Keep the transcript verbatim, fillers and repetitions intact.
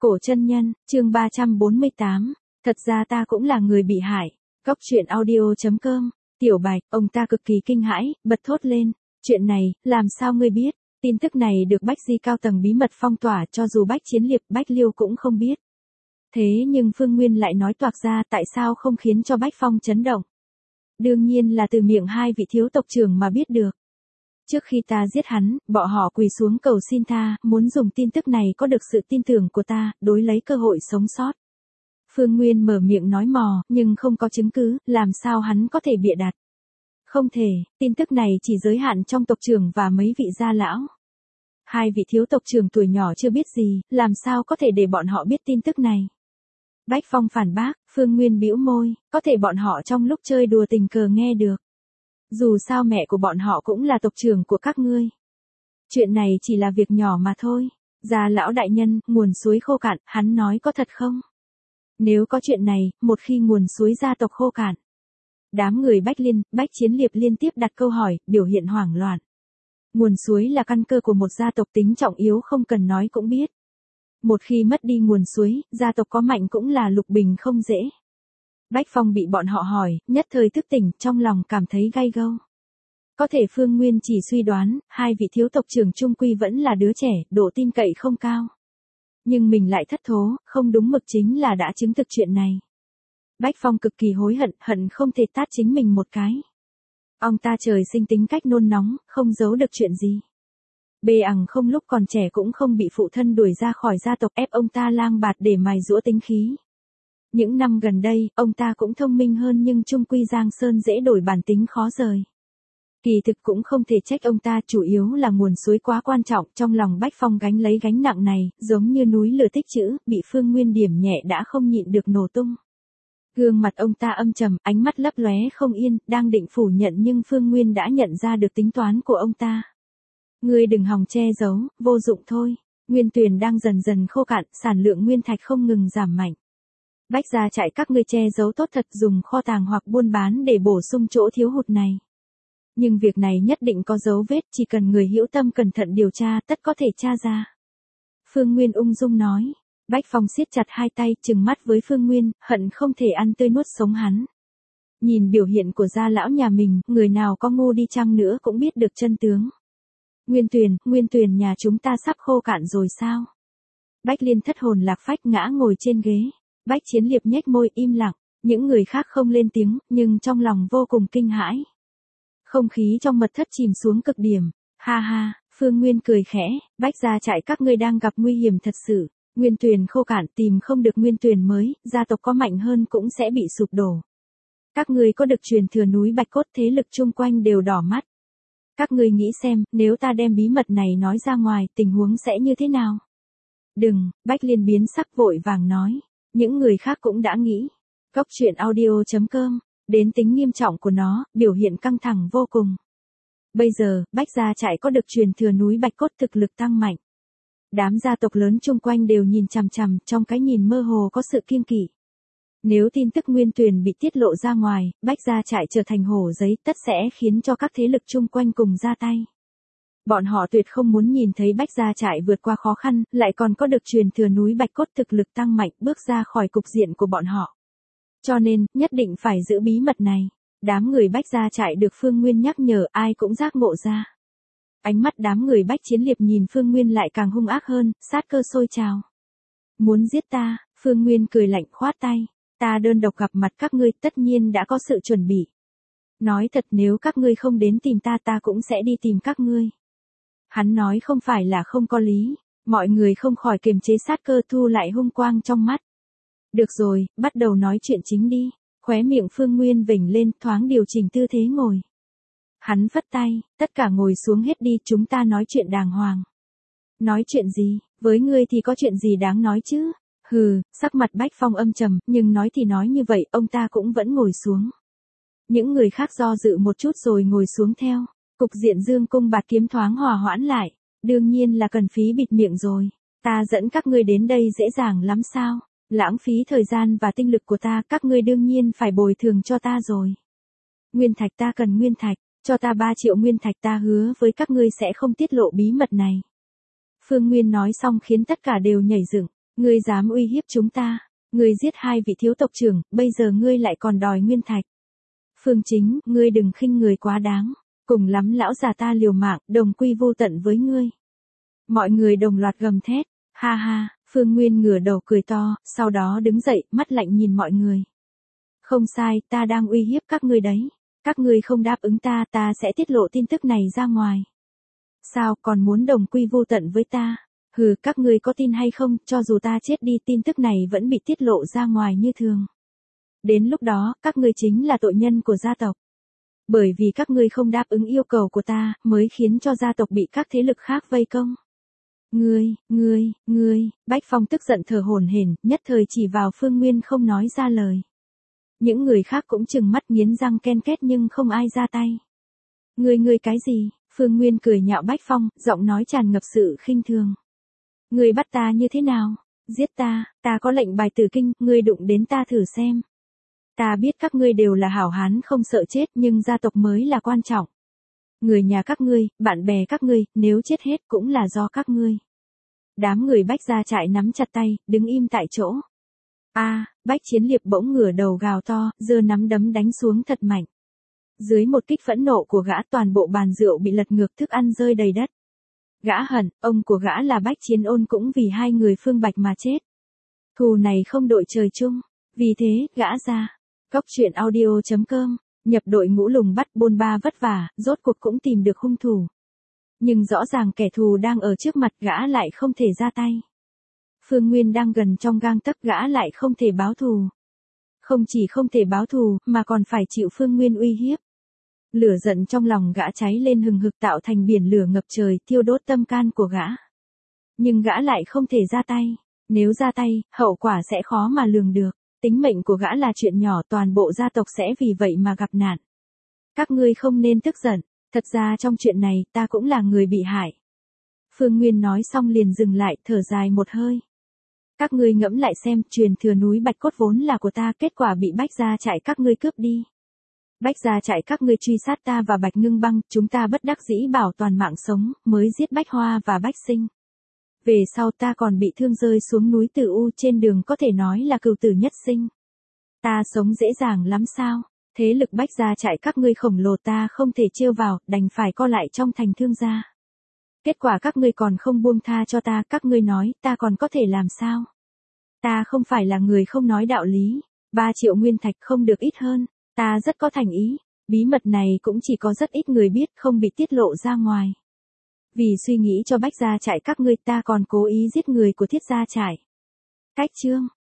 Cổ chân nhân, chương ba trăm bốn mươi tám. Thật ra ta cũng là người bị hại. Góc truyện audio.com. Tiểu Bạch, ông ta cực kỳ kinh hãi, bật thốt lên. Chuyện này, làm sao ngươi biết? Tin tức này được Bách Di cao tầng bí mật phong tỏa, cho dù Bách Chiến Liệp, Bách Liêu cũng không biết. Thế nhưng Phương Nguyên lại nói toạc ra, tại sao không khiến cho Bách Phong chấn động? Đương nhiên là từ miệng hai vị thiếu tộc trưởng mà biết được. Trước khi ta giết hắn, bọn họ quỳ xuống cầu xin tha, muốn dùng tin tức này có được sự tin tưởng của ta, đối lấy cơ hội sống sót. Phương Nguyên mở miệng nói mò, nhưng không có chứng cứ, làm sao hắn có thể bịa đặt. Không thể, tin tức này chỉ giới hạn trong tộc trưởng và mấy vị gia lão. Hai vị thiếu tộc trưởng tuổi nhỏ chưa biết gì, làm sao có thể để bọn họ biết tin tức này. Bách Phong phản bác, Phương Nguyên bĩu môi, có thể bọn họ trong lúc chơi đùa tình cờ nghe được. Dù sao mẹ của bọn họ cũng là tộc trưởng của các ngươi. Chuyện này chỉ là việc nhỏ mà thôi. Gia lão đại nhân, nguồn suối khô cạn, hắn nói có thật không? Nếu có chuyện này, một khi nguồn suối gia tộc khô cạn. Đám người Bách Liên, Bách Chiến Liệp liên tiếp đặt câu hỏi, biểu hiện hoảng loạn. Nguồn suối là căn cơ của một gia tộc, tính trọng yếu không cần nói cũng biết. Một khi mất đi nguồn suối, gia tộc có mạnh cũng là lục bình không dễ. Bách Phong bị bọn họ hỏi, nhất thời thức tỉnh, trong lòng cảm thấy gay gâu. Có thể Phương Nguyên chỉ suy đoán, hai vị thiếu tộc trưởng trung quy vẫn là đứa trẻ, độ tin cậy không cao. Nhưng mình lại thất thố, không đúng mực chính là đã chứng thực chuyện này. Bách Phong cực kỳ hối hận, hận không thể tát chính mình một cái. Ông ta trời sinh tính cách nôn nóng, không giấu được chuyện gì. Bê ẳng không lúc còn trẻ cũng không bị phụ thân đuổi ra khỏi gia tộc, ép ông ta lang bạt để mài giũa tính khí. Những năm gần đây, ông ta cũng thông minh hơn nhưng trung quy Giang Sơn dễ đổi bản tính khó rời. Kỳ thực cũng không thể trách ông ta, chủ yếu là nguồn suối quá quan trọng, trong lòng Bách Phong gánh lấy gánh nặng này, giống như núi lửa tích trữ, bị Phương Nguyên điểm nhẹ đã không nhịn được nổ tung. Gương mặt ông ta âm trầm, ánh mắt lấp lóe không yên, đang định phủ nhận nhưng Phương Nguyên đã nhận ra được tính toán của ông ta. Ngươi đừng hòng che giấu, vô dụng thôi. Nguyên Tuyền đang dần dần khô cạn, sản lượng nguyên thạch không ngừng giảm mạnh. Bách gia chạy các ngươi che giấu tốt thật, dùng kho tàng hoặc buôn bán để bổ sung chỗ thiếu hụt này. Nhưng việc này nhất định có dấu vết, chỉ cần người hữu tâm cẩn thận điều tra, tất có thể tra ra. Phương Nguyên ung dung nói. Bách Phong siết chặt hai tay, trừng mắt với Phương Nguyên, hận không thể ăn tươi nuốt sống hắn. Nhìn biểu hiện của gia lão nhà mình, người nào có ngu đi chăng nữa cũng biết được chân tướng. Nguyên Tuyền, Nguyên Tuyền nhà chúng ta sắp khô cạn rồi sao? Bách Liên thất hồn lạc phách ngã ngồi trên ghế. Bách Chiến Liệp nhếch môi im lặng, những người khác không lên tiếng, nhưng trong lòng vô cùng kinh hãi. Không khí trong mật thất chìm xuống cực điểm. Ha ha, Phương Nguyên cười khẽ, Bách gia chạy các ngươi đang gặp nguy hiểm thật sự. Nguyên Tuyền khô cạn, tìm không được Nguyên Tuyền mới, gia tộc có mạnh hơn cũng sẽ bị sụp đổ. Các ngươi có được truyền thừa núi Bạch Cốt, thế lực chung quanh đều đỏ mắt. Các ngươi nghĩ xem, nếu ta đem bí mật này nói ra ngoài, tình huống sẽ như thế nào? Đừng, Bách Liên biến sắc vội vàng nói. Những người khác cũng đã nghĩ. Góc truyện audio.com. Đến tính nghiêm trọng của nó, biểu hiện căng thẳng vô cùng. Bây giờ, Bách gia chạy có được truyền thừa núi Bạch Cốt, thực lực tăng mạnh. Đám gia tộc lớn chung quanh đều nhìn chằm chằm, trong cái nhìn mơ hồ có sự kiêng kỵ. Nếu tin tức Nguyên Tuyền bị tiết lộ ra ngoài, Bách gia chạy trở thành hổ giấy, tất sẽ khiến cho các thế lực chung quanh cùng ra tay. Bọn họ tuyệt không muốn nhìn thấy Bách gia chạy vượt qua khó khăn, lại còn có được truyền thừa núi Bạch Cốt, thực lực tăng mạnh, bước ra khỏi cục diện của bọn họ. Cho nên, nhất định phải giữ bí mật này. Đám người Bách gia chạy được Phương Nguyên nhắc nhở, ai cũng giác ngộ ra. Ánh mắt đám người Bách Chiến Liệp nhìn Phương Nguyên lại càng hung ác hơn, sát cơ sôi trào. Muốn giết ta? Phương Nguyên cười lạnh khoát tay. Ta đơn độc gặp mặt các ngươi, tất nhiên đã có sự chuẩn bị. Nói thật, nếu các ngươi không đến tìm ta, ta cũng sẽ đi tìm các ngươi. Hắn nói không phải là không có lý. Mọi người không khỏi kiềm chế sát cơ, thu lại hung quang trong mắt. Được rồi, bắt đầu nói chuyện chính đi. Khóe miệng Phương Nguyên vểnh lên, thoáng điều chỉnh tư thế ngồi. Hắn phất tay, tất cả ngồi xuống hết đi, chúng ta nói chuyện đàng hoàng. Nói chuyện gì, với ngươi thì có chuyện gì đáng nói chứ? Hừ, sắc mặt Bách Phong âm trầm, nhưng nói thì nói như vậy, ông ta cũng vẫn ngồi xuống. Những người khác do dự một chút rồi ngồi xuống theo. Cục diện Dương Cung Bạt Kiếm thoáng hòa hoãn lại. Đương nhiên là cần phí bịt miệng rồi. Ta dẫn các ngươi đến đây dễ dàng lắm sao? Lãng phí thời gian và tinh lực của ta, các ngươi đương nhiên phải bồi thường cho ta rồi. Nguyên thạch, ta cần nguyên thạch. Cho ta ba triệu nguyên thạch, ta hứa với các ngươi sẽ không tiết lộ bí mật này. Phương Nguyên nói xong khiến tất cả đều nhảy dựng. Ngươi dám uy hiếp chúng ta, ngươi giết hai vị thiếu tộc trưởng, bây giờ ngươi lại còn đòi nguyên thạch. Phương Chính, ngươi đừng khinh người quá đáng, cùng lắm lão già ta liều mạng, đồng quy vô tận với ngươi. Mọi người đồng loạt gầm thét, ha ha, Phương Nguyên ngửa đầu cười to, sau đó đứng dậy, mắt lạnh nhìn mọi người. Không sai, ta đang uy hiếp các ngươi đấy. Các ngươi không đáp ứng ta, ta sẽ tiết lộ tin tức này ra ngoài. Sao, còn muốn đồng quy vô tận với ta? Hừ, các ngươi có tin hay không, cho dù ta chết đi tin tức này vẫn bị tiết lộ ra ngoài như thường. Đến lúc đó, các ngươi chính là tội nhân của gia tộc. Bởi vì các ngươi không đáp ứng yêu cầu của ta, mới khiến cho gia tộc bị các thế lực khác vây công. Ngươi, ngươi, ngươi, Bách Phong tức giận thở hổn hển, nhất thời chỉ vào Phương Nguyên không nói ra lời. Những người khác cũng trừng mắt nghiến răng ken két nhưng không ai ra tay. Ngươi ngươi cái gì? Phương Nguyên cười nhạo Bách Phong, giọng nói tràn ngập sự khinh thường. Ngươi bắt ta như thế nào? Giết ta, ta có lệnh bài tử kinh, ngươi đụng đến ta thử xem. Ta biết các ngươi đều là hảo hán không sợ chết nhưng gia tộc mới là quan trọng. Người nhà các ngươi, bạn bè các ngươi, nếu chết hết cũng là do các ngươi. Đám người Bách gia trại nắm chặt tay, đứng im tại chỗ. A, à, Bách Chiến Liệp bỗng ngửa đầu gào to, giơ nắm đấm đánh xuống thật mạnh. Dưới một kích phẫn nộ của gã toàn bộ bàn rượu bị lật ngược, thức ăn rơi đầy đất. Gã hận, ông của gã là Bách Chiến Ôn cũng vì hai người Phương Bạch mà chết. Thù này không đội trời chung, vì thế, gã ra. Góc truyện audio chấm com, nhập đội ngũ lùng bắt bôn ba vất vả, rốt cuộc cũng tìm được hung thủ. Nhưng rõ ràng kẻ thù đang ở trước mặt, gã lại không thể ra tay. Phương Nguyên đang gần trong gang tấc, gã lại không thể báo thù. Không chỉ không thể báo thù, mà còn phải chịu Phương Nguyên uy hiếp. Lửa giận trong lòng gã cháy lên hừng hực tạo thành biển lửa ngập trời, thiêu đốt tâm can của gã. Nhưng gã lại không thể ra tay. Nếu ra tay, hậu quả sẽ khó mà lường được. Tính mệnh của gã là chuyện nhỏ, toàn bộ gia tộc sẽ vì vậy mà gặp nạn. Các ngươi không nên tức giận, thật ra trong chuyện này, ta cũng là người bị hại. Phương Nguyên nói xong liền dừng lại, thở dài một hơi. Các ngươi ngẫm lại xem, truyền thừa núi Bạch Cốt vốn là của ta, kết quả bị Bách gia trại các ngươi cướp đi. Bách gia trại các ngươi truy sát ta và Bạch Ngưng Băng, chúng ta bất đắc dĩ bảo toàn mạng sống, mới giết Bách Hoa và Bách Sinh. Về sau ta còn bị thương rơi xuống núi Tử U, trên đường có thể nói là cừu tử nhất sinh. Ta sống dễ dàng lắm sao? Thế lực Bách gia trại các ngươi khổng lồ ta không thể trêu vào, đành phải co lại trong thành thương gia. Kết quả các ngươi còn không buông tha cho ta, các ngươi nói, ta còn có thể làm sao? Ta không phải là người không nói đạo lý, ba triệu nguyên thạch không được ít hơn, ta rất có thành ý, bí mật này cũng chỉ có rất ít người biết, không bị tiết lộ ra ngoài. Vì suy nghĩ cho Bách gia trại các ngươi, ta còn cố ý giết người của Thiết gia trại. Cách chương